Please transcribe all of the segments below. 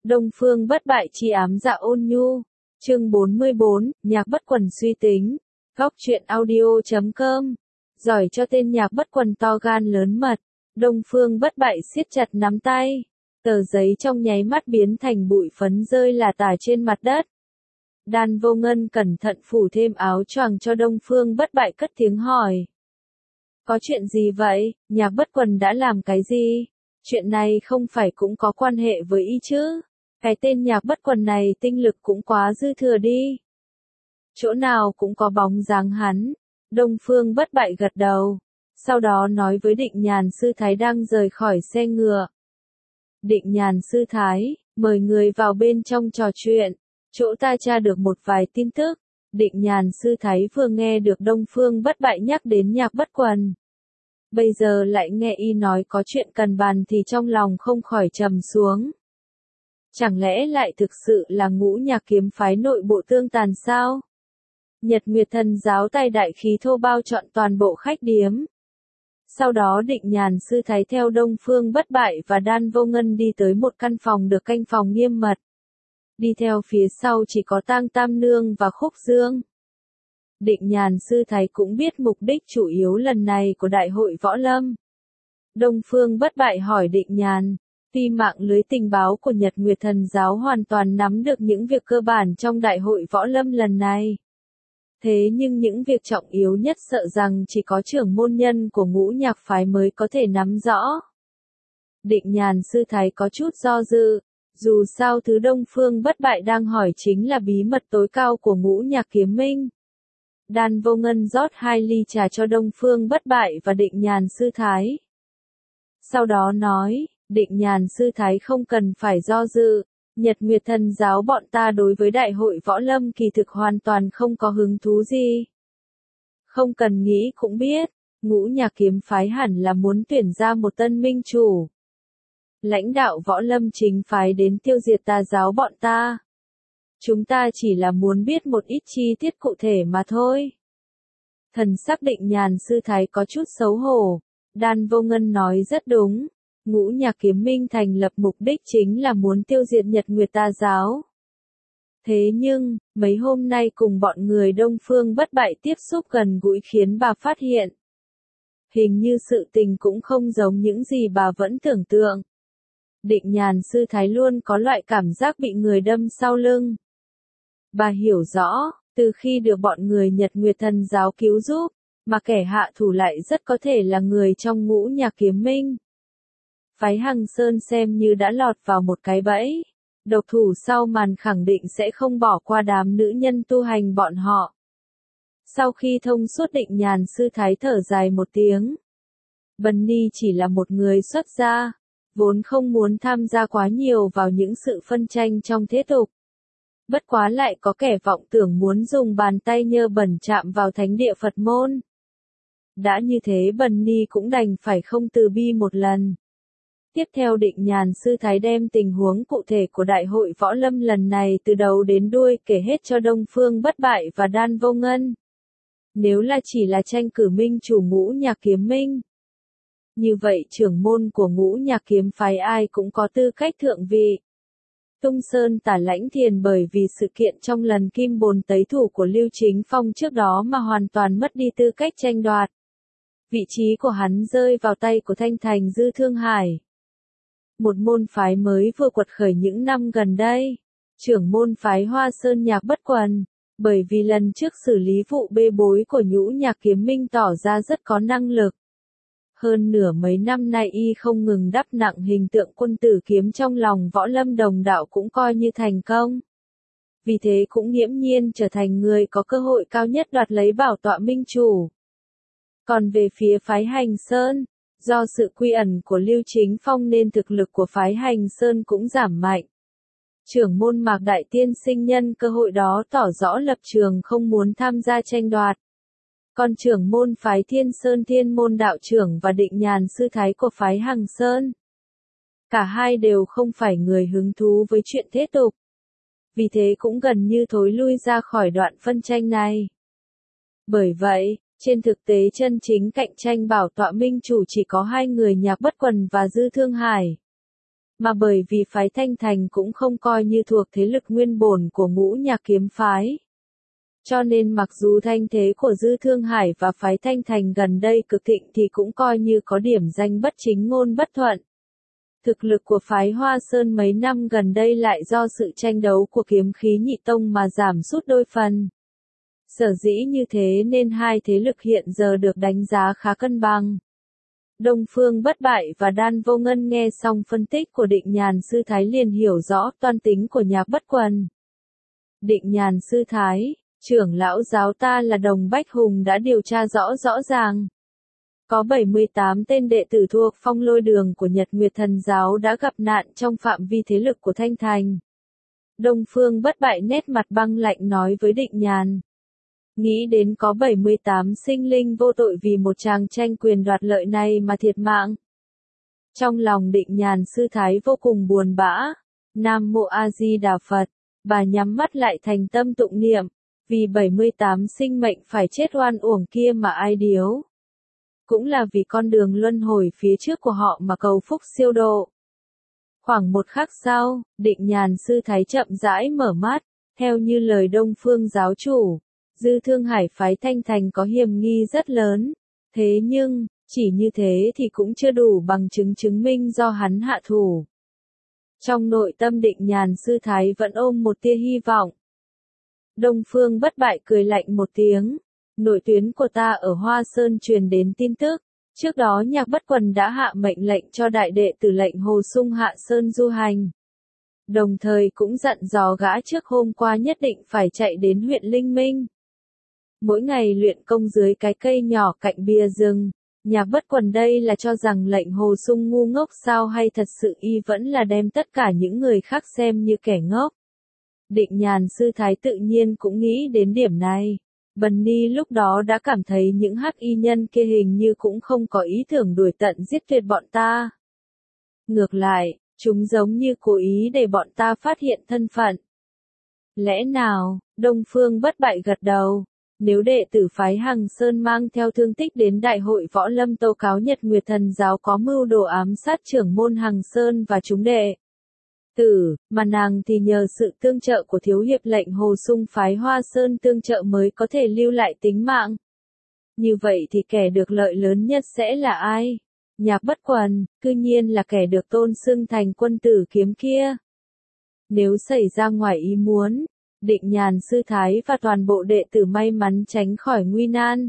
Đông Phương Bất Bại chi ám dạ ôn nhu. Chương 44, Nhạc Bất Quần suy tính. Góc truyện audio.com. Giỏi cho tên Nhạc Bất Quần to gan lớn mật. Đông Phương Bất Bại siết chặt nắm tay. Tờ giấy trong nháy mắt biến thành bụi phấn rơi lả tả trên mặt đất. Đan Vô Ngân cẩn thận phủ thêm áo choàng cho Đông Phương Bất Bại, cất tiếng hỏi. Có chuyện gì vậy? Nhạc Bất Quần đã làm cái gì? Chuyện này không phải cũng có quan hệ với y chứ? Cái tên Nhạc Bất Quần này tinh lực cũng quá dư thừa đi. Chỗ nào cũng có bóng dáng hắn. Đông Phương Bất Bại gật đầu. Sau đó nói với Định Nhàn Sư Thái đang rời khỏi xe ngựa. Định Nhàn Sư Thái, mời người vào bên trong trò chuyện. Chỗ ta tra được một vài tin tức. Định Nhàn Sư Thái vừa nghe được Đông Phương Bất Bại nhắc đến Nhạc Bất Quần. Bây giờ lại nghe y nói có chuyện cần bàn thì trong lòng không khỏi trầm xuống. Chẳng lẽ lại thực sự là Ngũ Nhạc kiếm phái nội bộ tương tàn sao? Nhật Nguyệt Thần giáo tài đại khí thô bao trọn toàn bộ khách điếm. Sau đó Định Nhàn Sư Thái theo Đông Phương Bất Bại và Đan Vô Ngân đi tới một căn phòng được canh phòng nghiêm mật. Đi theo phía sau chỉ có Tang Tam Nương và Khúc Dương. Định Nhàn Sư Thái cũng biết mục đích chủ yếu lần này của Đại hội Võ Lâm. Đông Phương Bất Bại hỏi Định Nhàn, tuy mạng lưới tình báo của Nhật Nguyệt Thần giáo hoàn toàn nắm được những việc cơ bản trong Đại hội Võ Lâm lần này. Thế nhưng những việc trọng yếu nhất sợ rằng chỉ có trưởng môn nhân của Ngũ Nhạc phái mới có thể nắm rõ. Định Nhàn Sư Thái có chút do dự, dù sao thứ Đông Phương Bất Bại đang hỏi chính là bí mật tối cao của Ngũ Nhạc kiếm minh. Đan Vô Ngân rót 2 ly trà cho Đông Phương Bất Bại và Định Nhàn Sư Thái. Sau đó nói, Định Nhàn Sư Thái không cần phải do dự, Nhật Nguyệt Thần giáo bọn ta đối với Đại hội Võ Lâm kỳ thực hoàn toàn không có hứng thú gì. Không cần nghĩ cũng biết, Ngũ Nhạc kiếm phái hẳn là muốn tuyển ra một tân minh chủ. Lãnh đạo Võ Lâm chính phái đến tiêu diệt tà giáo bọn ta. Chúng ta chỉ là muốn biết một ít chi tiết cụ thể mà thôi. Thần sắc Định Nhàn Sư Thái có chút xấu hổ. Đan Vô Ngân nói rất đúng. Ngũ Nhạc kiếm minh thành lập mục đích chính là muốn tiêu diệt Nhật Nguyệt tà giáo. Thế nhưng, mấy hôm nay cùng bọn người Đông Phương Bất Bại tiếp xúc gần gũi khiến bà phát hiện. Hình như sự tình cũng không giống những gì bà vẫn tưởng tượng. Định Nhàn Sư Thái luôn có loại cảm giác bị người đâm sau lưng. Bà hiểu rõ, từ khi được bọn người Nhật Nguyệt Thần giáo cứu giúp, mà kẻ hạ thủ lại rất có thể là người trong Ngũ Nhạc kiếm minh. Phái Hằng Sơn xem như đã lọt vào một cái bẫy. Độc thủ sau màn khẳng định sẽ không bỏ qua đám nữ nhân tu hành bọn họ. Sau khi thông suốt, Định Nhàn Sư Thái thở dài một tiếng. Bần Ni chỉ là một người xuất gia, vốn không muốn tham gia quá nhiều vào những sự phân tranh trong thế tục. Bất quá lại có kẻ vọng tưởng muốn dùng bàn tay nhơ bẩn chạm vào thánh địa Phật môn. Đã như thế Bần Ni cũng đành phải không từ bi một lần. Tiếp theo Định Nhàn Sư Thái đem tình huống cụ thể của Đại hội Võ Lâm lần này từ đầu đến đuôi kể hết cho Đông Phương Bất Bại và Đan Vô Ngân. Nếu là chỉ là tranh cử minh chủ Ngũ Nhạc kiếm minh, như vậy trưởng môn của Ngũ Nhạc kiếm phái ai cũng có tư cách thượng vị. Tung Sơn Tả Lãnh Thiền bởi vì sự kiện trong lần Kim Bồn tấy thủ của Lưu Chính Phong trước đó mà hoàn toàn mất đi tư cách tranh đoạt. Vị trí của hắn rơi vào tay của Thanh Thành Dư Thương Hải. Một môn phái mới vừa quật khởi những năm gần đây. Trưởng môn phái Hoa Sơn Nhạc Bất Quần. Bởi vì lần trước xử lý vụ bê bối của Ngũ Nhạc kiếm minh tỏ ra rất có năng lực. Hơn nửa mấy năm nay y không ngừng đắp nặng hình tượng quân tử kiếm trong lòng Võ Lâm đồng đạo cũng coi như thành công. Vì thế cũng nghiễm nhiên trở thành người có cơ hội cao nhất đoạt lấy bảo tọa minh chủ. Còn về phía phái Hành Sơn, do sự quy ẩn của Lưu Chính Phong nên thực lực của phái Hành Sơn cũng giảm mạnh. Trưởng môn Mạc Đại Tiên Sinh nhân cơ hội đó tỏ rõ lập trường không muốn tham gia tranh đoạt. Còn trưởng môn phái Thiên Sơn Thiên Môn đạo trưởng và Định Nhàn Sư Thái của phái Hằng Sơn. Cả hai đều không phải người hứng thú với chuyện thế tục. Vì thế cũng gần như thối lui ra khỏi đoạn phân tranh này. Bởi vậy, trên thực tế chân chính cạnh tranh bảo tọa minh chủ chỉ có hai người Nhạc Bất Quần và Dư Thương Hải. mà bởi vì phái Thanh Thành cũng không coi như thuộc thế lực nguyên bổn của ngũ nhạc kiếm phái. Cho nên mặc dù thanh thế của Dư Thương Hải và phái Thanh Thành gần đây cực thịnh thì cũng coi như có điểm danh bất chính ngôn bất thuận. Thực lực của phái Hoa Sơn mấy năm gần đây lại do sự tranh đấu của kiếm khí nhị tông mà giảm sút đôi phần. Sở dĩ như thế nên hai thế lực hiện giờ được đánh giá khá cân bằng. Đông Phương Bất Bại và Đan Vô Ngân nghe xong phân tích của Định Nhàn Sư Thái liền hiểu rõ toan tính của Nhạc Bất Quần. Định Nhàn Sư Thái, trưởng lão giáo ta là Đồng Bách Hùng đã điều tra rõ ràng. Có 78 tên đệ tử thuộc Phong Lôi Đường của Nhật Nguyệt Thần Giáo đã gặp nạn trong phạm vi thế lực của Thanh Thành. Đông Phương Bất Bại nét mặt băng lạnh nói với Định Nhàn. Nghĩ đến có 78 sinh linh vô tội vì một tràng tranh quyền đoạt lợi này mà thiệt mạng. Trong lòng Định Nhàn Sư Thái vô cùng buồn bã. Nam Mô A Di Đà Phật, bà nhắm mắt lại thành tâm tụng niệm, vì 78 sinh mệnh phải chết oan uổng kia mà ai điếu. Cũng là vì con đường luân hồi phía trước của họ mà cầu phúc siêu độ. Khoảng một khắc sau, Định Nhàn Sư Thái chậm rãi mở mắt, theo như lời Đông Phương giáo chủ. Dư Thương Hải phái Thanh Thành có hiểm nghi rất lớn, thế nhưng, chỉ như thế thì cũng chưa đủ bằng chứng chứng minh do hắn hạ thủ. Trong nội tâm Định Nhàn Sư Thái vẫn ôm một tia hy vọng. Đông Phương Bất Bại cười lạnh một tiếng, nội tuyến của ta ở Hoa Sơn truyền đến tin tức, trước đó Nhạc Bất Quần đã hạ mệnh lệnh cho đại đệ tử lệnh Hồ Sung hạ Sơn du hành. Đồng thời cũng dặn dò gã trước hôm qua nhất định phải chạy đến huyện Linh Minh. Mỗi ngày luyện công dưới cái cây nhỏ cạnh bìa rừng, Nhạc Bất Quần đây là cho rằng lệnh Hồ Sung ngu ngốc sao hay thật sự y vẫn là đem tất cả những người khác xem như kẻ ngốc. Định Nhàn Sư Thái tự nhiên cũng nghĩ đến điểm này. Bần Ni lúc đó đã cảm thấy những hắc y nhân kia hình như cũng không có ý tưởng đuổi tận giết tuyệt bọn ta. Ngược lại, chúng giống như cố ý để bọn ta phát hiện thân phận. Lẽ nào, Đông Phương Bất Bại gật đầu. Nếu đệ tử phái Hằng Sơn mang theo thương tích đến đại hội võ lâm tố cáo Nhật Nguyệt Thần Giáo có mưu đồ ám sát trưởng môn Hằng Sơn và chúng đệ tử, mà nàng thì nhờ sự tương trợ của thiếu hiệp lệnh Hồ Sung phái Hoa Sơn tương trợ mới có thể lưu lại tính mạng. Như vậy thì kẻ được lợi lớn nhất sẽ là ai? Nhạc Bất Quần, cư nhiên là kẻ được tôn xưng thành quân tử kiếm kia. Nếu xảy ra ngoài ý muốn, Định Nhàn Sư Thái và toàn bộ đệ tử may mắn tránh khỏi nguy nan.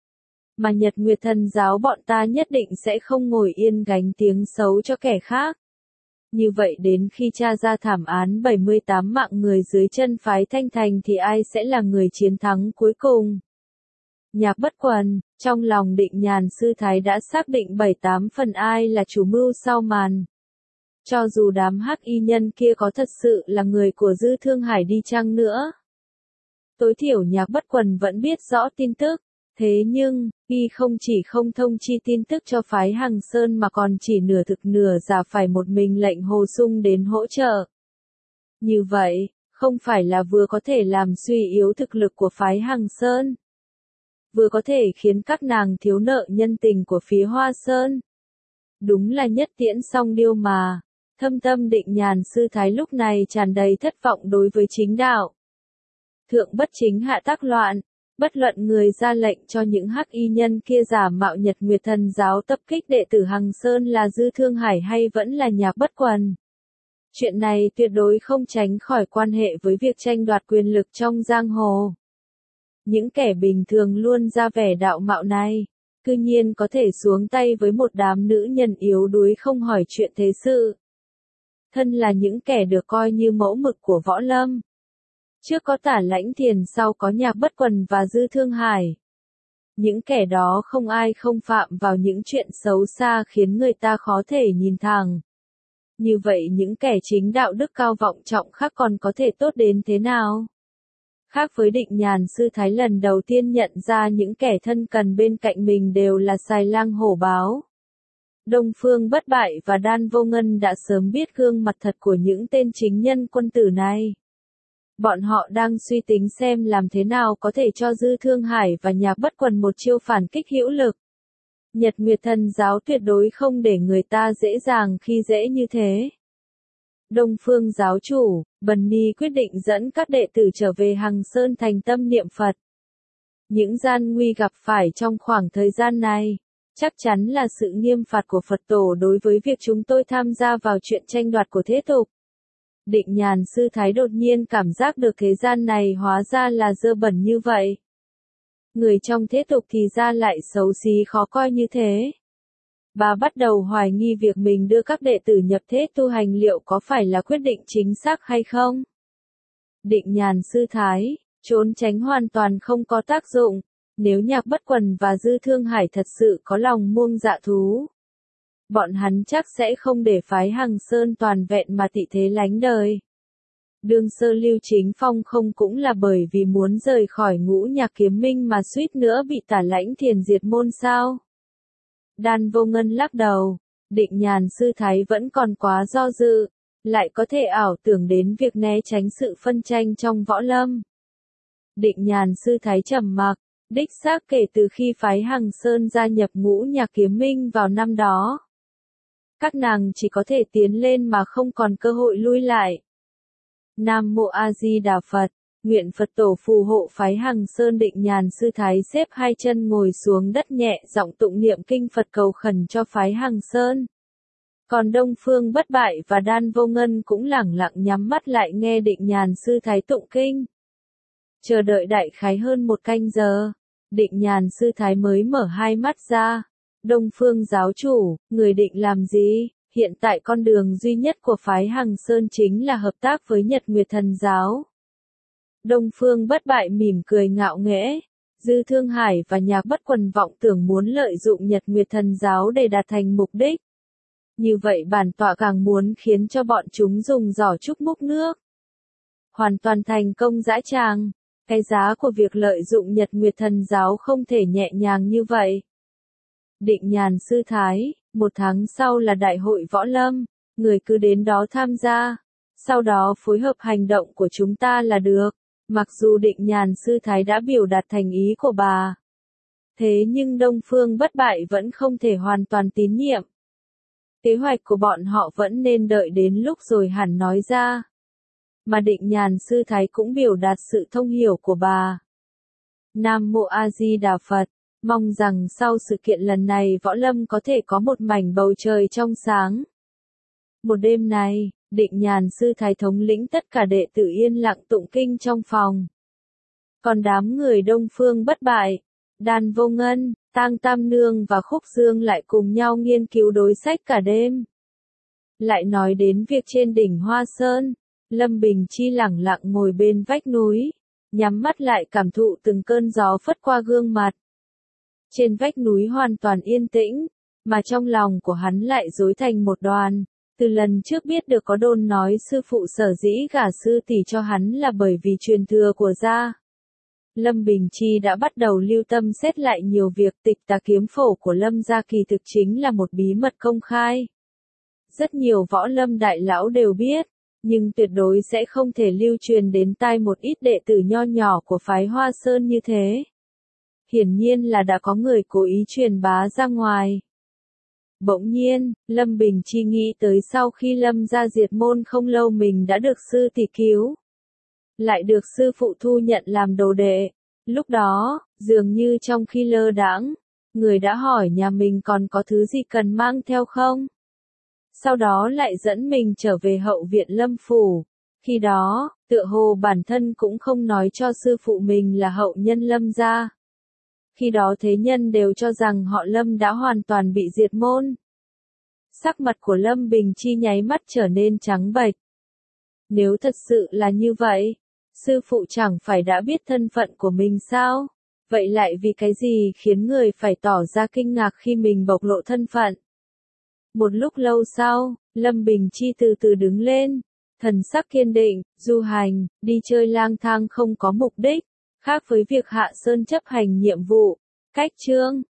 Mà Nhật Nguyệt Thần Giáo bọn ta nhất định sẽ không ngồi yên gánh tiếng xấu cho kẻ khác. Như vậy đến khi tra ra thảm án 78 mạng người dưới chân phái Thanh Thành thì ai sẽ là người chiến thắng cuối cùng? Nhạc Bất Quần, trong lòng Định Nhàn Sư Thái đã xác định 7-8 phần ai là chủ mưu sau màn. Cho dù đám hắc y nhân kia có thật sự là người của Dư Thương Hải đi chăng nữa. Tối thiểu Nhạc Bất Quần vẫn biết rõ tin tức, thế nhưng, y không chỉ không thông chi tin tức cho phái Hằng Sơn mà còn chỉ nửa thực nửa giả phải một mình lệnh Hồ Sung đến hỗ trợ. Như vậy, không phải là vừa có thể làm suy yếu thực lực của phái Hằng Sơn, vừa có thể khiến các nàng thiếu nợ nhân tình của phía Hoa Sơn. Đúng là nhất tiễn song điêu mà. Thâm tâm Định Nhàn Sư Thái lúc này tràn đầy thất vọng đối với chính đạo. Thượng bất chính hạ tác loạn, bất luận người ra lệnh cho những hắc y nhân kia giả mạo Nhật Nguyệt Thần Giáo tập kích đệ tử Hằng Sơn là Dư Thương Hải hay vẫn là Nhạc Bất Quần. Chuyện này tuyệt đối không tránh khỏi quan hệ với việc tranh đoạt quyền lực trong giang hồ. Những kẻ bình thường luôn ra vẻ đạo mạo này, cư nhiên có thể xuống tay với một đám nữ nhân yếu đuối không hỏi chuyện thế sự. Thân là những kẻ được coi như mẫu mực của võ lâm. Trước có Tả Lãnh Thiền, sau có Nhạc Bất Quần và Dư Thương Hải. Những kẻ đó không ai không phạm vào những chuyện xấu xa khiến người ta khó thể nhìn thẳng. Như vậy những kẻ chính đạo đức cao vọng trọng khác còn có thể tốt đến thế nào? Khác với Định Nhàn Sư Thái lần đầu tiên nhận ra những kẻ thân cần bên cạnh mình đều là xài lang hổ báo. Đông Phương Bất Bại và Đan Vô Ngân đã sớm biết gương mặt thật của những tên chính nhân quân tử này. Bọn họ đang suy tính xem làm thế nào có thể cho Dư Thương Hải và Nhạc Bất Quần một chiêu phản kích hữu lực. Nhật Nguyệt Thần Giáo tuyệt đối không để người ta dễ dàng khi dễ như thế. Đông Phương giáo chủ, Bần Ni quyết định dẫn các đệ tử trở về Hằng Sơn thành tâm niệm Phật. Những gian nguy gặp phải trong khoảng thời gian này, chắc chắn là sự nghiêm phạt của Phật tổ đối với việc chúng tôi tham gia vào chuyện tranh đoạt của thế tục. Định Nhàn sư thái đột nhiên cảm giác được thế gian này hóa ra là dơ bẩn như vậy. Người trong thế tục thì ra lại xấu xí khó coi như thế. Bà bắt đầu hoài nghi việc mình đưa các đệ tử nhập thế tu hành liệu có phải là quyết định chính xác hay không. Định Nhàn sư thái, trốn tránh hoàn toàn không có tác dụng. Nếu Nhạc Bất Quần và Dư Thương Hải thật sự có lòng muông dạ thú, bọn hắn chắc sẽ không để phái Hằng Sơn toàn vẹn mà tị thế lánh đời. Đương sơ Lưu Chính Phong không cũng là bởi vì muốn rời khỏi Ngũ Nhạc Kiếm Minh mà suýt nữa bị Tả Lãnh Thiền diệt môn sao? Đan Vô Ngân lắc đầu, Định Nhàn sư thái vẫn còn quá do dự, lại có thể ảo tưởng đến việc né tránh sự phân tranh trong võ lâm. Định Nhàn sư thái trầm mặc, đích xác kể từ khi phái Hằng Sơn gia nhập Ngũ Nhạc Kiếm Minh vào năm đó, các nàng chỉ có thể tiến lên mà không còn cơ hội lui lại. Nam Mô A Di Đà Phật, nguyện Phật tổ phù hộ phái Hằng Sơn. Định Nhàn sư thái xếp hai chân ngồi xuống đất nhẹ giọng tụng niệm kinh Phật cầu khẩn cho phái Hằng Sơn. Còn Đông Phương Bất Bại và Đan Vô Ngân cũng lẳng lặng nhắm mắt lại nghe Định Nhàn sư thái tụng kinh. Chờ đợi đại khái hơn một canh giờ, Định Nhàn sư thái mới mở hai mắt ra. Đông Phương giáo chủ, người định làm gì? Hiện tại con đường duy nhất của phái Hằng Sơn chính là hợp tác với Nhật Nguyệt Thần giáo. Đông Phương Bất Bại mỉm cười ngạo nghễ. Dư Thương Hải và Nhạc Bất Quần vọng tưởng muốn lợi dụng Nhật Nguyệt Thần giáo để đạt thành mục đích. Như vậy bản tọa càng muốn khiến cho bọn chúng dùng giỏ trúc múc nước. Hoàn toàn thành công dã tràng. Cái giá của việc lợi dụng Nhật Nguyệt Thần giáo không thể nhẹ nhàng như vậy. Định Nhàn sư thái, 1 tháng sau là đại hội võ lâm, người cứ đến đó tham gia, sau đó phối hợp hành động của chúng ta là được. Mặc dù Định Nhàn sư thái đã biểu đạt thành ý của bà, thế nhưng Đông Phương Bất Bại vẫn không thể hoàn toàn tín nhiệm. Kế hoạch của bọn họ vẫn nên đợi đến lúc rồi hẳn nói ra. Mà Định Nhàn sư thái cũng biểu đạt sự thông hiểu của bà. Nam Mô A Di Đà Phật, mong rằng sau sự kiện lần này võ lâm có thể có một mảnh bầu trời trong sáng. Một đêm này, Định Nhàn sư thái thống lĩnh tất cả đệ tử yên lặng tụng kinh trong phòng. Còn đám người Đông Phương Bất Bại, Đan Vô Ngân, Tang Tam Nương và Khúc Dương lại cùng nhau nghiên cứu đối sách cả đêm. Lại nói đến việc trên đỉnh Hoa Sơn, Lâm Bình Chi lẳng lặng ngồi bên vách núi, nhắm mắt lại cảm thụ từng cơn gió phất qua gương mặt. Trên vách núi hoàn toàn yên tĩnh, mà trong lòng của hắn lại rối thành một đoàn. Từ lần trước biết được có đồn nói sư phụ sở dĩ gả sư tỷ cho hắn là bởi vì truyền thừa của gia. Lâm Bình Chi đã bắt đầu lưu tâm xét lại nhiều việc. Tịch Tà kiếm phổ của Lâm gia kỳ thực chính là một bí mật công khai. Rất nhiều võ lâm đại lão đều biết, nhưng tuyệt đối sẽ không thể lưu truyền đến tai một ít đệ tử nho nhỏ của phái Hoa Sơn như thế. Hiển nhiên là đã có người cố ý truyền bá ra ngoài. Bỗng nhiên, Lâm Bình Chi nghĩ tới sau khi Lâm gia diệt môn không lâu mình đã được sư tỷ cứu, lại được sư phụ thu nhận làm đồ đệ. Lúc đó, dường như trong khi lơ đãng, người đã hỏi nhà mình còn có thứ gì cần mang theo không? Sau đó lại dẫn mình trở về hậu viện Lâm phủ. Khi đó, tựa hồ bản thân cũng không nói cho sư phụ mình là hậu nhân Lâm gia. Khi đó thế nhân đều cho rằng họ Lâm đã hoàn toàn bị diệt môn. Sắc mặt của Lâm Bình Chi nháy mắt trở nên trắng bệch. Nếu thật sự là như vậy, sư phụ chẳng phải đã biết thân phận của mình sao? Vậy lại vì cái gì khiến người phải tỏ ra kinh ngạc khi mình bộc lộ thân phận? Một lúc lâu sau, Lâm Bình Chi từ từ đứng lên, thần sắc kiên định, du hành, đi chơi lang thang không có mục đích, khác với việc Hạ Sơn chấp hành nhiệm vụ. Cách chương